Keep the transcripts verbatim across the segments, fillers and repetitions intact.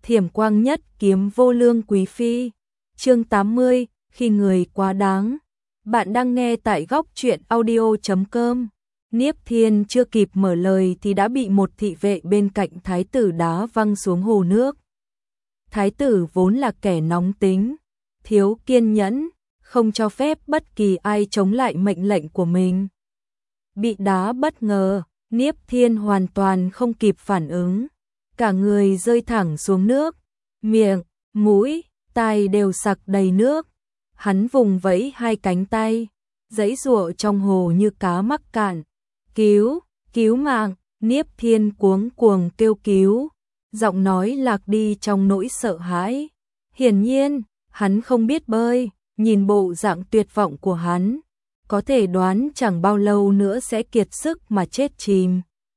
Thiểm quang nhất kiếm vô lương quý phi. Chương tám mươi, khi người quá đáng. Bạn đang nghe tại góc truyện audio chấm com. Niếp Thiên chưa kịp mở lời thì đã bị một thị vệ bên cạnh thái tử đá văng xuống hồ nước. Thái tử vốn là kẻ nóng tính, thiếu kiên nhẫn, không cho phép bất kỳ ai chống lại mệnh lệnh của mình. Bị đá bất ngờ, Niếp Thiên hoàn toàn không kịp phản ứng, cả người rơi thẳng xuống nước, miệng, mũi, tai đều sặc đầy nước. Hắn vùng vẫy hai cánh tay, giãy giụa trong hồ như cá mắc cạn. Cứu, cứu mạng, Niếp Thiên cuống cuồng kêu cứu, giọng nói lạc đi trong nỗi sợ hãi. Hiển nhiên, hắn không biết bơi, nhìn bộ dạng tuyệt vọng của hắn, có thể đoán chẳng bao lâu nữa sẽ kiệt sức mà chết chìm.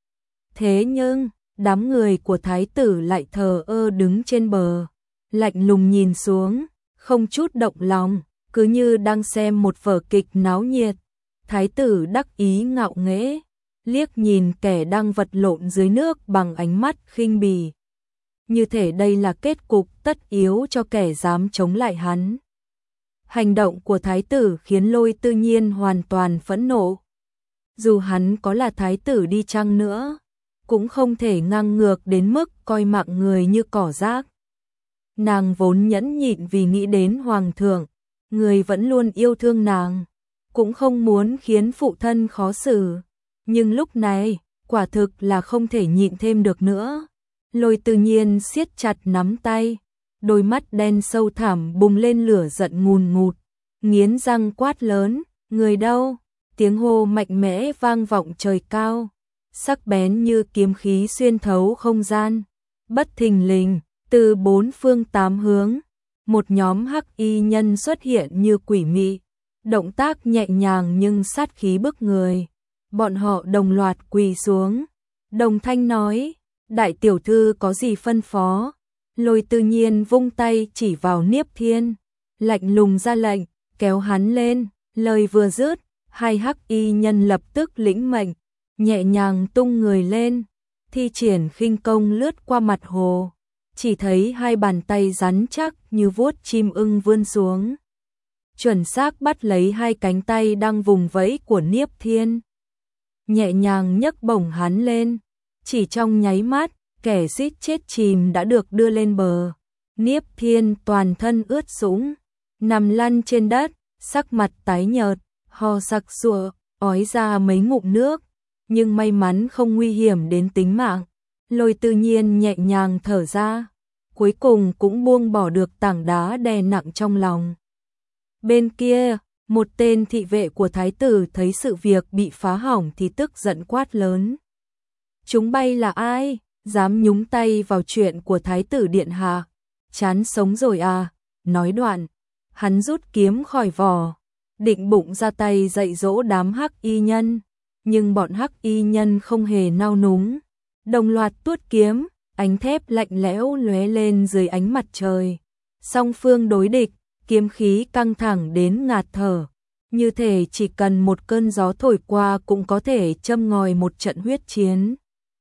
Thế nhưng, đám người của thái tử lại thờ ơ đứng trên bờ, lạnh lùng nhìn xuống, không chút động lòng, cứ như đang xem một vở kịch náo nhiệt. Thái tử đắc ý ngạo nghễ, liếc nhìn kẻ đang vật lộn dưới nước bằng ánh mắt khinh bỉ. Như thể đây là kết cục tất yếu cho kẻ dám chống lại hắn. Hành động của thái tử khiến Lôi Tư Nhiên hoàn toàn phẫn nộ. Dù hắn có là thái tử đi chăng nữa, cũng không thể ngang ngược đến mức coi mạng người như cỏ rác. Nàng vốn nhẫn nhịn vì nghĩ đến hoàng thượng, người vẫn luôn yêu thương nàng, cũng không muốn khiến phụ thân khó xử. Nhưng lúc này, quả thực là không thể nhịn thêm được nữa. Lôi Tư Nhiên siết chặt nắm tay, đôi mắt đen sâu thẳm bùng lên lửa giận ngùn ngụt, nghiến răng quát lớn, người đâu? Tiếng hô mạnh mẽ vang vọng trời cao, sắc bén như kiếm khí xuyên thấu không gian. Bất thình lình, từ bốn phương tám hướng, một nhóm hắc y nhân xuất hiện như quỷ mị, động tác nhẹ nhàng nhưng sát khí bức người. Bọn họ đồng loạt quỳ xuống, đồng thanh nói, đại tiểu thư có gì phân phó? Lôi Tư Nhiên vung tay chỉ vào Niếp Thiên, lạnh lùng ra lệnh, kéo hắn lên. Lời vừa dứt, hai hắc y nhân lập tức lĩnh mệnh, nhẹ nhàng tung người lên, thi triển khinh công lướt qua mặt hồ. Chỉ thấy hai bàn tay rắn chắc như vuốt chim ưng vươn xuống, chuẩn xác bắt lấy hai cánh tay đang vùng vẫy của Niếp Thiên, nhẹ nhàng nhấc bổng hắn lên. Chỉ trong nháy mắt, kẻ suýt chết chìm đã được đưa lên bờ. Niếp Thiên toàn thân ướt sũng, nằm lăn trên đất, sắc mặt tái nhợt, ho sặc sụa, ói ra mấy ngụm nước, nhưng may mắn không nguy hiểm đến tính mạng. Lôi Tư Nhiên nhẹ nhàng thở ra, cuối cùng cũng buông bỏ được tảng đá đè nặng trong lòng. Bên kia, một tên thị vệ của thái tử thấy sự việc bị phá hỏng thì tức giận quát lớn. Chúng bay là ai? Dám nhúng tay vào chuyện của thái tử điện hạ? Chán sống rồi à? Nói đoạn, hắn rút kiếm khỏi vỏ, định bụng ra tay dạy dỗ đám hắc y nhân. Nhưng bọn hắc y nhân không hề nao núng, đồng loạt tuốt kiếm, ánh thép lạnh lẽo lóe lên dưới ánh mặt trời. Song phương đối địch, kiếm khí căng thẳng đến ngạt thở, như thể chỉ cần một cơn gió thổi qua cũng có thể châm ngòi một trận huyết chiến.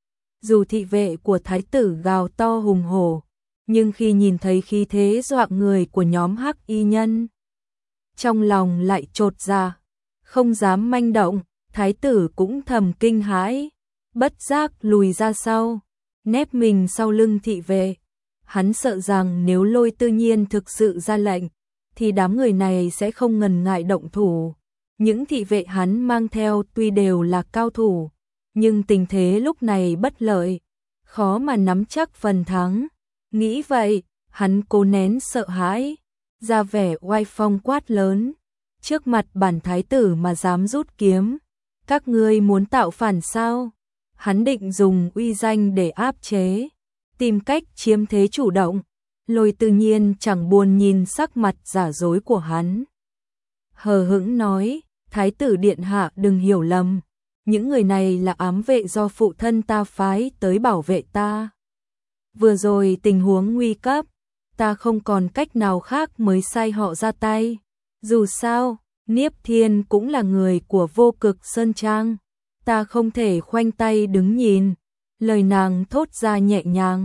Dù thị vệ của thái tử gào to hùng hổ, nhưng khi nhìn thấy khí thế dọa người của nhóm hắc y nhân, trong lòng lại chột dạ, không dám manh động. Thái tử cũng thầm kinh hãi, bất giác lùi ra sau, nép mình sau lưng thị vệ. Hắn sợ rằng nếu Lôi Tư Nhiên thực sự ra lệnh, thì đám người này sẽ không ngần ngại động thủ. Những thị vệ hắn mang theo tuy đều là cao thủ, nhưng tình thế lúc này bất lợi, khó mà nắm chắc phần thắng. Nghĩ vậy, hắn cố nén sợ hãi, ra vẻ oai phong quát lớn, trước mặt bản thái tử mà dám rút kiếm, các ngươi muốn tạo phản sao? Hắn định dùng uy danh để áp chế, tìm cách chiếm thế chủ động. Lôi Tư Nhiên chẳng buồn nhìn sắc mặt giả dối của hắn, hờ hững nói, thái tử điện hạ đừng hiểu lầm, những người này là ám vệ do phụ thân ta phái tới bảo vệ ta. Vừa rồi tình huống nguy cấp, ta không còn cách nào khác mới sai họ ra tay. Dù sao, Niếp Thiên cũng là người của Vô Cực Sơn Trang, ta không thể khoanh tay đứng nhìn. Lời nàng thốt ra nhẹ nhàng,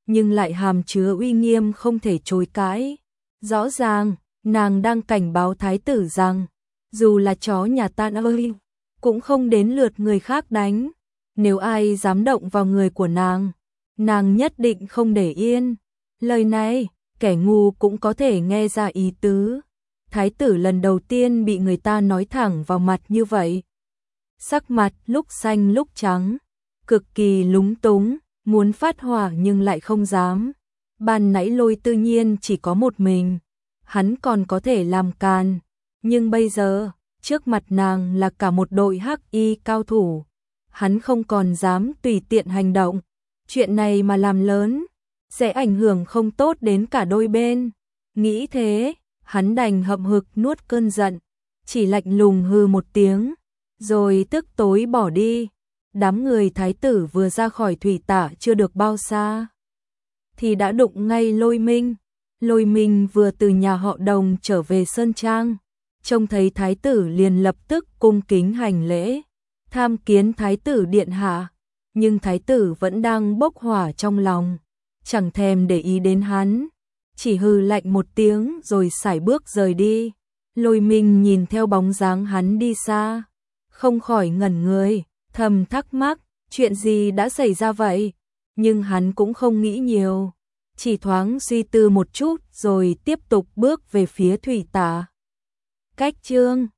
nhưng lại hàm chứa uy nghiêm không thể chối cãi. Rõ ràng, nàng đang cảnh báo thái tử rằng, dù là chó nhà ta ơi, cũng không đến lượt người khác đánh. Nếu ai dám động vào người của nàng, nàng nhất định không để yên. Lời này, kẻ ngu cũng có thể nghe ra ý tứ. Thái tử lần đầu tiên bị người ta nói thẳng vào mặt như vậy. Sắc mặt lúc xanh lúc trắng, cực kỳ lúng túng, muốn phát hỏa nhưng lại không dám. Ban nãy Lôi Tư Nhiên chỉ có một mình, hắn còn có thể làm càn, nhưng bây giờ, trước mặt nàng là cả một đội hắc y cao thủ, hắn không còn dám tùy tiện hành động. Chuyện này mà làm lớn, sẽ ảnh hưởng không tốt đến cả đôi bên. Nghĩ thế, hắn đành hậm hực nuốt cơn giận, chỉ lạnh lùng hừ một tiếng, rồi tức tối bỏ đi. Đám người thái tử vừa ra khỏi thủy tả chưa được bao xa, thì đã đụng ngay Lôi Minh. Lôi Minh vừa từ nhà họ Đồng trở về Sơn Trang, trông thấy thái tử liền lập tức cung kính hành lễ, tham kiến thái tử điện hạ. Nhưng thái tử vẫn đang bốc hỏa trong lòng, chẳng thèm để ý đến hắn, chỉ hừ lạnh một tiếng rồi sải bước rời đi. Lôi Minh nhìn theo bóng dáng hắn đi xa, không khỏi ngẩn người, thầm thắc mắc, chuyện gì đã xảy ra vậy? Nhưng hắn cũng không nghĩ nhiều, chỉ thoáng suy tư một chút rồi tiếp tục bước về phía thủy tả. Cách chương